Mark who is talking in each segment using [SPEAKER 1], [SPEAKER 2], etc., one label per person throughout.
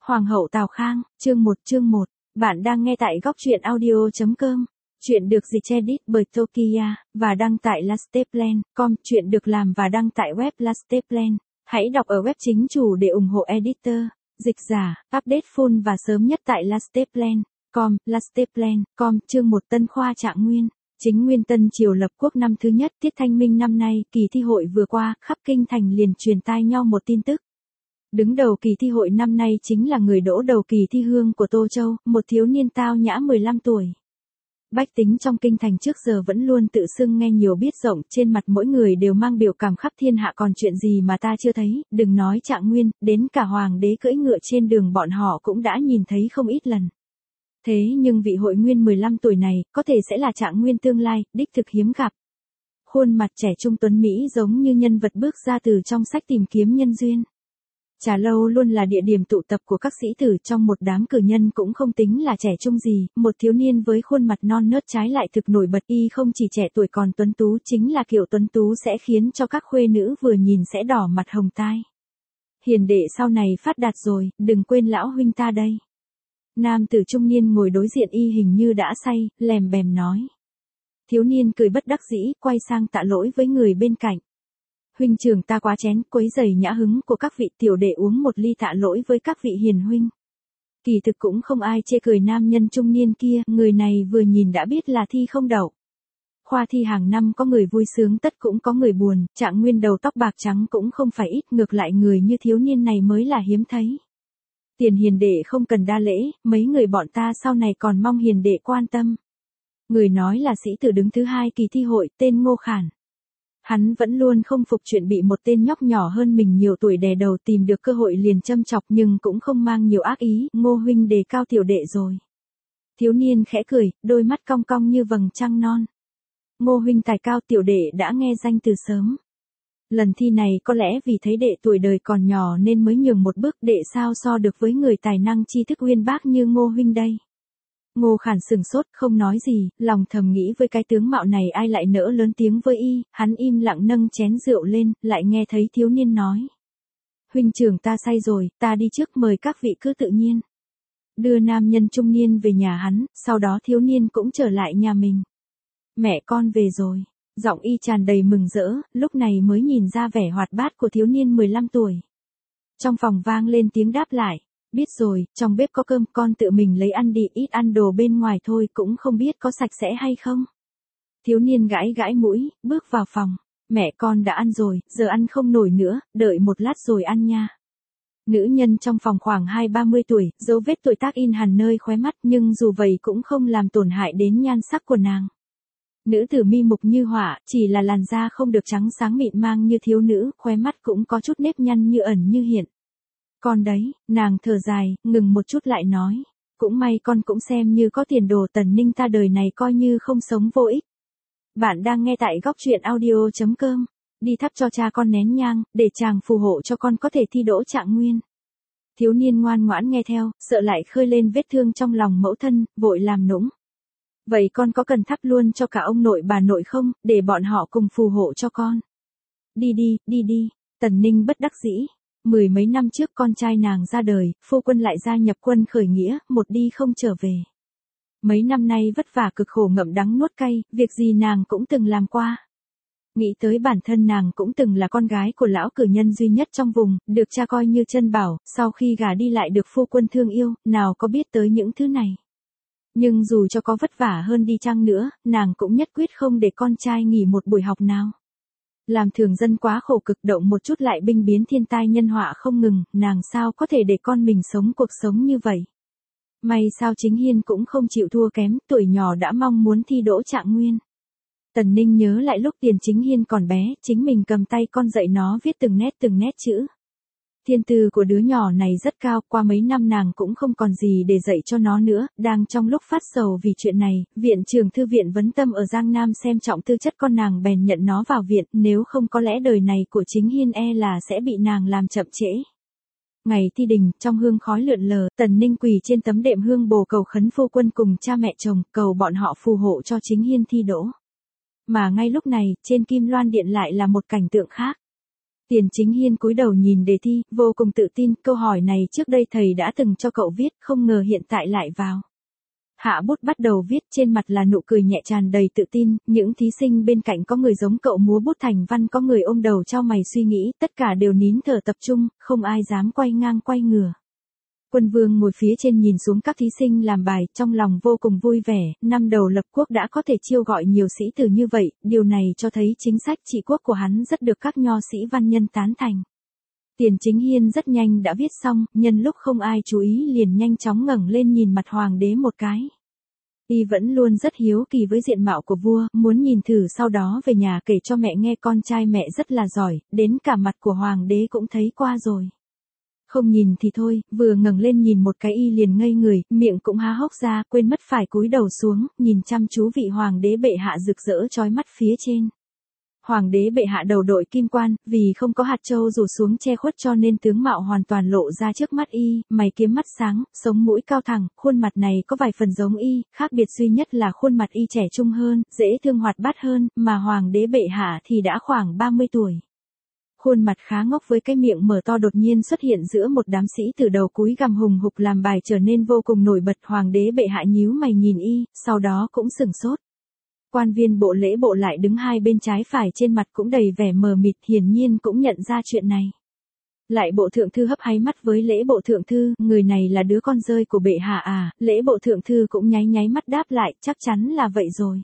[SPEAKER 1] Hoàng hậu Tào Khang, chương 1. Bạn đang nghe tại góc truyện audio.com. Chuyện được dịch edit bởi Tokiya, và đăng tại lasteplan.com. Chuyện được làm và đăng tại web Lasteplan. Hãy đọc ở web chính chủ để ủng hộ editor, dịch giả, update full và sớm nhất tại Lasteplan.com. Lasteplan.com. Chương 1. Tân Khoa Trạng Nguyên. Chính nguyên Tân Triều lập quốc năm thứ nhất Tiết Thanh Minh năm nay, kỳ thi hội vừa qua, khắp kinh thành liền truyền tai nhau một tin tức. Đứng đầu kỳ thi hội năm nay chính là người đỗ đầu kỳ thi hương của Tô Châu, một thiếu niên tao nhã 15 tuổi. Bách tính trong kinh thành trước giờ vẫn luôn tự xưng nghe nhiều biết rộng, trên mặt mỗi người đều mang biểu cảm khắp thiên hạ, còn chuyện gì mà ta chưa thấy, đừng nói Trạng Nguyên, đến cả hoàng đế cưỡi ngựa trên đường bọn họ cũng đã nhìn thấy không ít lần. Thế nhưng vị hội nguyên 15 tuổi này, có thể sẽ là Trạng Nguyên tương lai, đích thực hiếm gặp. Khuôn mặt trẻ trung tuấn Mỹ giống như nhân vật bước ra từ trong sách tìm kiếm nhân duyên. Trà lâu luôn là địa điểm tụ tập của các sĩ tử, trong một đám cử nhân cũng không tính là trẻ trung gì, một thiếu niên với khuôn mặt non nớt trái lại thực nổi bật, y không chỉ trẻ tuổi còn tuấn tú, chính là kiểu tuấn tú sẽ khiến cho các khuê nữ vừa nhìn sẽ đỏ mặt hồng tai. Hiền đệ sau này phát đạt rồi, đừng quên lão huynh ta đây. Nam tử trung niên ngồi đối diện y hình như đã say, lèm bèm nói. Thiếu niên cười bất đắc dĩ, quay sang tạ lỗi với người bên cạnh. Huynh trưởng ta quá chén, quấy rầy nhã hứng của các vị, tiểu đệ uống một ly tạ lỗi với các vị hiền huynh. Kỳ thực cũng không ai chê cười nam nhân trung niên kia, người này vừa nhìn đã biết là thi không đậu. Khoa thi hàng năm có người vui sướng tất cũng có người buồn, Trạng Nguyên đầu tóc bạc trắng cũng không phải ít, ngược lại người như thiếu niên này mới là hiếm thấy. Tiền hiền đệ không cần đa lễ, mấy người bọn ta sau này còn mong hiền đệ quan tâm. Người nói là sĩ tử đứng thứ hai kỳ thi hội, tên Ngô Khản. Hắn vẫn luôn không phục chuyện bị một tên nhóc nhỏ hơn mình nhiều tuổi đè đầu, tìm được cơ hội liền châm chọc nhưng cũng không mang nhiều ác ý. Ngô huynh đề cao tiểu đệ rồi. Thiếu niên khẽ cười, đôi mắt cong cong như vầng trăng non. Ngô huynh tài cao, tiểu đệ đã nghe danh từ sớm. Lần thi này có lẽ vì thấy đệ tuổi đời còn nhỏ nên mới nhường một bước, đệ sao so được với người tài năng tri thức uyên bác như Ngô huynh đây. Ngô Khản sừng sốt, không nói gì, lòng thầm nghĩ với cái tướng mạo này ai lại nỡ lớn tiếng với y, hắn im lặng nâng chén rượu lên, lại nghe thấy thiếu niên nói. Huynh trưởng ta say rồi, ta đi trước, mời các vị cứ tự nhiên. Đưa nam nhân trung niên về nhà hắn, sau đó thiếu niên cũng trở lại nhà mình. Mẹ con về rồi, giọng y tràn đầy mừng rỡ, lúc này mới nhìn ra vẻ hoạt bát của thiếu niên 15 tuổi. Trong phòng vang lên tiếng đáp lại. Biết rồi, trong bếp có cơm, con tự mình lấy ăn đi, ít ăn đồ bên ngoài thôi, cũng không biết có sạch sẽ hay không. Thiếu niên gãi gãi mũi, bước vào phòng. Mẹ con đã ăn rồi, giờ ăn không nổi nữa, đợi một lát rồi ăn nha. Nữ nhân trong phòng khoảng 20-30 tuổi, dấu vết tuổi tác in hẳn nơi khóe mắt, nhưng dù vậy cũng không làm tổn hại đến nhan sắc của nàng. Nữ tử mi mục như họa, chỉ là làn da không được trắng sáng mịn mang như thiếu nữ, khóe mắt cũng có chút nếp nhăn như ẩn như hiện. Con đấy, nàng thở dài, ngừng một chút lại nói. Cũng may con cũng xem như có tiền đồ, Tần Ninh ta đời này coi như không sống vô ích. Bạn đang nghe tại góc truyện audio.com. Đi thắp cho cha con nén nhang, để chàng phù hộ cho con có thể thi đỗ Trạng Nguyên. Thiếu niên ngoan ngoãn nghe theo, sợ lại khơi lên vết thương trong lòng mẫu thân, vội làm nũng. Vậy con có cần thắp luôn cho cả ông nội bà nội không, để bọn họ cùng phù hộ cho con? Đi đi, Tần Ninh bất đắc dĩ. 10 mấy năm trước con trai nàng ra đời, phu quân lại gia nhập quân khởi nghĩa, một đi không trở về. Mấy năm nay vất vả cực khổ ngậm đắng nuốt cay, việc gì nàng cũng từng làm qua. Nghĩ tới bản thân nàng cũng từng là con gái của lão cử nhân duy nhất trong vùng, được cha coi như chân bảo, sau khi gả đi lại được phu quân thương yêu, nào có biết tới những thứ này. Nhưng dù cho có vất vả hơn đi chăng nữa, nàng cũng nhất quyết không để con trai nghỉ một buổi học nào. Làm thường dân quá khổ cực, động một chút lại binh biến thiên tai nhân họa không ngừng, nàng sao có thể để con mình sống cuộc sống như vậy. May sao Chính Hiên cũng không chịu thua kém, tuổi nhỏ đã mong muốn thi đỗ Trạng Nguyên. Tần Ninh nhớ lại lúc Tiền Chính Hiên còn bé, chính mình cầm tay con dạy nó viết từng nét chữ. Thiên tư của đứa nhỏ này rất cao, qua mấy năm nàng cũng không còn gì để dạy cho nó nữa, đang trong lúc phát sầu vì chuyện này, viện trưởng thư viện Vấn Tâm ở Giang Nam xem trọng tư chất con nàng bèn nhận nó vào viện, nếu không có lẽ đời này của Chính Hiên là sẽ bị nàng làm chậm trễ. Ngày thi đình, trong hương khói lượn lờ, Tần Ninh quỳ trên tấm đệm hương bồ cầu khấn phu quân cùng cha mẹ chồng, cầu bọn họ phù hộ cho Chính Hiên thi đỗ. Mà ngay lúc này, trên Kim Loan Điện lại là một cảnh tượng khác. Tiền Chính Hiên cúi đầu nhìn đề thi, vô cùng tự tin, câu hỏi này trước đây thầy đã từng cho cậu viết, không ngờ hiện tại lại vào. Hạ bút bắt đầu viết, trên mặt là nụ cười nhẹ tràn đầy tự tin, những thí sinh bên cạnh có người giống cậu múa bút thành văn, có người ôm đầu chau mày suy nghĩ, tất cả đều nín thở tập trung, không ai dám quay ngang quay ngửa. Quân Vương ngồi phía trên nhìn xuống các thí sinh làm bài, trong lòng vô cùng vui vẻ, năm đầu lập quốc đã có thể chiêu gọi nhiều sĩ tử như vậy, điều này cho thấy chính sách trị quốc của hắn rất được các nho sĩ văn nhân tán thành. Tiền Chính Hiên rất nhanh đã viết xong, nhân lúc không ai chú ý liền nhanh chóng ngẩng lên nhìn mặt hoàng đế một cái. Y vẫn luôn rất hiếu kỳ với diện mạo của vua, muốn nhìn thử sau đó về nhà kể cho mẹ nghe con trai mẹ rất là giỏi, đến cả mặt của hoàng đế cũng thấy qua rồi. Không nhìn thì thôi, vừa ngẩng lên nhìn một cái y liền ngây người, miệng cũng há hốc ra, quên mất phải cúi đầu xuống, nhìn chăm chú vị hoàng đế bệ hạ rực rỡ chói mắt phía trên. Hoàng đế bệ hạ đầu đội kim quan, vì không có hạt châu rủ xuống che khuất cho nên tướng mạo hoàn toàn lộ ra trước mắt y, mày kiếm mắt sáng, sống mũi cao thẳng, khuôn mặt này có vài phần giống y, khác biệt duy nhất là khuôn mặt y trẻ trung hơn, dễ thương hoạt bát hơn, mà hoàng đế bệ hạ thì đã khoảng 30 tuổi. Khuôn mặt khá ngốc với cái miệng mở to đột nhiên xuất hiện giữa một đám sĩ từ đầu cúi gằm hùng hục làm bài trở nên vô cùng nổi bật. Hoàng đế bệ hạ nhíu mày nhìn y, sau đó cũng sửng sốt. Quan viên bộ lễ bộ lại đứng hai bên trái phải trên mặt cũng đầy vẻ mờ mịt, hiển nhiên cũng nhận ra chuyện này. Lại bộ thượng thư hấp háy mắt với lễ bộ thượng thư, người này là đứa con rơi của bệ hạ à, lễ bộ thượng thư cũng nháy nháy mắt đáp lại, chắc chắn là vậy rồi.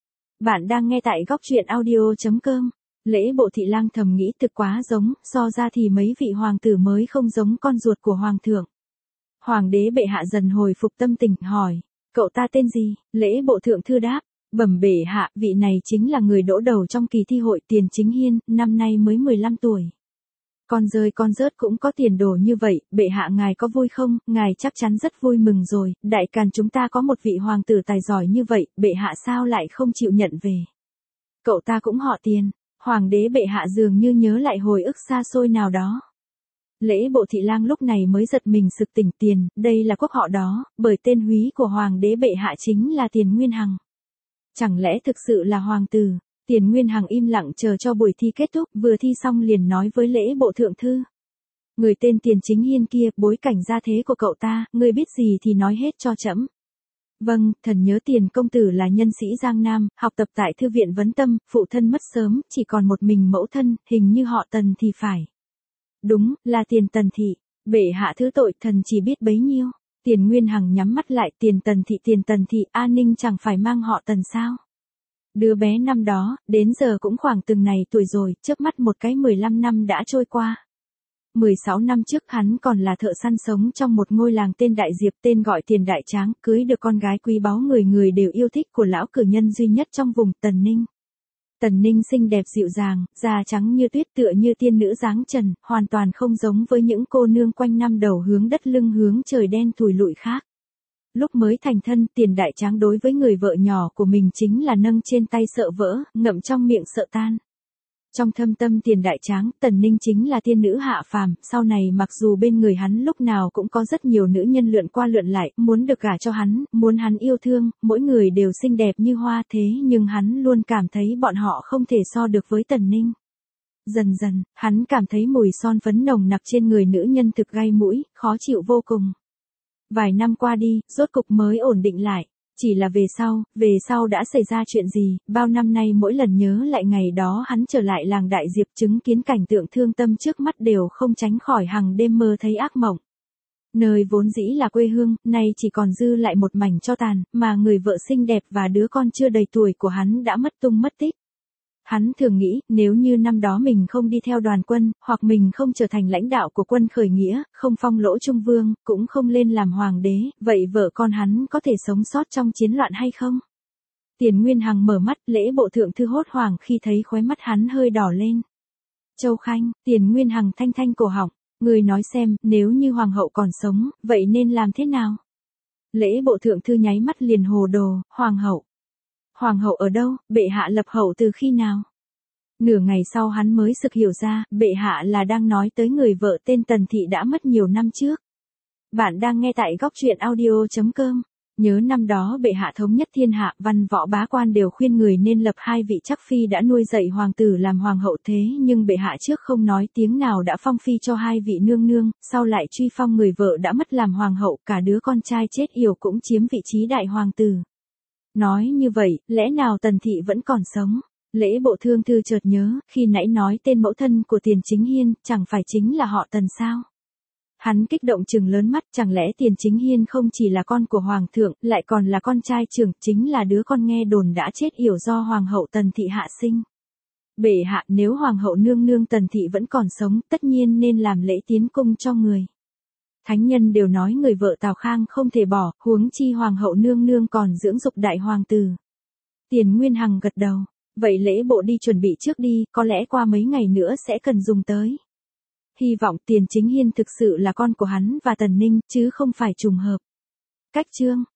[SPEAKER 1] Bạn đang nghe tại góc truyện audio.com. Lễ bộ thị lang thầm nghĩ thực quá giống, so ra thì mấy vị hoàng tử mới không giống con ruột của hoàng thượng. Hoàng đế bệ hạ dần hồi phục tâm tình, hỏi, cậu ta tên gì? Lễ bộ thượng thư đáp, bẩm bệ hạ, vị này chính là người đỗ đầu trong kỳ thi hội Tiền Chính Hiên, năm nay mới 15 tuổi. Con rơi con rớt cũng có tiền đồ như vậy, bệ hạ ngài có vui không? Ngài chắc chắn rất vui mừng rồi, đại càn chúng ta có một vị hoàng tử tài giỏi như vậy, bệ hạ sao lại không chịu nhận về? Cậu ta cũng họ Tiền. Hoàng đế bệ hạ dường như nhớ lại hồi ức xa xôi nào đó. Lễ bộ thị lang lúc này mới giật mình sực tỉnh, Tiền, đây là quốc họ đó, bởi tên húy của hoàng đế bệ hạ chính là Tiền Nguyên Hằng. Chẳng lẽ thực sự là hoàng tử? Tiền Nguyên Hằng im lặng chờ cho buổi thi kết thúc, vừa thi xong liền nói với lễ bộ thượng thư. Người tên Tiền Chính Hiên kia, bối cảnh gia thế của cậu ta, người biết gì thì nói hết cho trẫm. Vâng, thần nhớ Tiền công tử là nhân sĩ Giang Nam, học tập tại thư viện Vấn Tâm, phụ thân mất sớm, chỉ còn một mình mẫu thân, hình như họ Tần thì phải. Đúng, là Tiền Tần thị, bệ hạ thứ tội, thần chỉ biết bấy nhiêu. Tiền Nguyên Hằng nhắm mắt lại, Tiền Tần thị, An Ninh chẳng phải mang họ Tần sao? Đứa bé năm đó, đến giờ cũng khoảng từng này tuổi rồi, chớp mắt một cái 15 năm đã trôi qua. 16 năm trước hắn còn là thợ săn sống trong một ngôi làng tên Đại Diệp, tên gọi Tiền Đại Tráng, cưới được con gái quý báu người người đều yêu thích của lão cử nhân duy nhất trong vùng Tần Ninh. Tần Ninh xinh đẹp dịu dàng, da trắng như tuyết tựa như tiên nữ dáng trần, hoàn toàn không giống với những cô nương quanh năm đầu hướng đất lưng hướng trời đen thùi lụi khác. Lúc mới thành thân, Tiền Đại Tráng đối với người vợ nhỏ của mình chính là nâng trên tay sợ vỡ, ngậm trong miệng sợ tan. Trong thâm tâm Tiền Đại Tráng, Tần Ninh chính là tiên nữ hạ phàm, sau này mặc dù bên người hắn lúc nào cũng có rất nhiều nữ nhân lượn qua lượn lại, muốn được gả cho hắn, muốn hắn yêu thương, mỗi người đều xinh đẹp như hoa thế nhưng hắn luôn cảm thấy bọn họ không thể so được với Tần Ninh. Dần dần, hắn cảm thấy mùi son phấn nồng nặc trên người nữ nhân thực gai mũi, khó chịu vô cùng. Vài năm qua đi, rốt cục mới ổn định lại. Chỉ là về sau đã xảy ra chuyện gì, bao năm nay mỗi lần nhớ lại ngày đó hắn trở lại làng Đại Diệp chứng kiến cảnh tượng thương tâm trước mắt đều không tránh khỏi hàng đêm mơ thấy ác mộng. Nơi vốn dĩ là quê hương, nay chỉ còn dư lại một mảnh tro tàn, mà người vợ xinh đẹp và đứa con chưa đầy tuổi của hắn đã mất tung mất tích. Hắn thường nghĩ, nếu như năm đó mình không đi theo đoàn quân, hoặc mình không trở thành lãnh đạo của quân khởi nghĩa, không phong lỗ trung vương, cũng không lên làm hoàng đế, vậy vợ con hắn có thể sống sót trong chiến loạn hay không? Tiền Nguyên Hằng mở mắt, lễ bộ thượng thư hốt hoảng khi thấy khóe mắt hắn hơi đỏ lên. Châu Khanh, Tiền Nguyên Hằng thanh thanh cổ họng, người nói xem, nếu như hoàng hậu còn sống, vậy nên làm thế nào? Lễ bộ thượng thư nháy mắt liền hồ đồ, hoàng hậu. Hoàng hậu ở đâu, bệ hạ lập hậu từ khi nào? Nửa ngày sau hắn mới sực hiểu ra, bệ hạ là đang nói tới người vợ tên Tần Thị đã mất nhiều năm trước. Bạn đang nghe tại góc truyện audio.com. Nhớ năm đó bệ hạ thống nhất thiên hạ, văn võ bá quan đều khuyên người nên lập hai vị chắc phi đã nuôi dạy hoàng tử làm hoàng hậu, thế nhưng bệ hạ trước không nói tiếng nào đã phong phi cho hai vị nương nương, sau lại truy phong người vợ đã mất làm hoàng hậu, cả đứa con trai chết yểu cũng chiếm vị trí đại hoàng tử. Nói như vậy, lẽ nào Tần thị vẫn còn sống? Lễ Bộ Thương Thư chợt nhớ, khi nãy nói tên mẫu thân của Tiền Chính Hiên, chẳng phải chính là họ Tần sao? Hắn kích động trừng lớn mắt, chẳng lẽ Tiền Chính Hiên không chỉ là con của hoàng thượng, lại còn là con trai trưởng, chính là đứa con nghe đồn đã chết yểu do hoàng hậu Tần thị hạ sinh. Bệ hạ, nếu hoàng hậu nương nương Tần thị vẫn còn sống, tất nhiên nên làm lễ tiến cung cho người. Thánh nhân đều nói người vợ Tào Khang không thể bỏ, huống chi hoàng hậu nương nương còn dưỡng dục đại hoàng tử. Tiền Nguyên Hằng gật đầu, vậy lễ bộ đi chuẩn bị trước đi, có lẽ qua mấy ngày nữa sẽ cần dùng tới. Hy vọng Tiền Chính Hiên thực sự là con của hắn và Tần Ninh, chứ không phải trùng hợp. Cách chương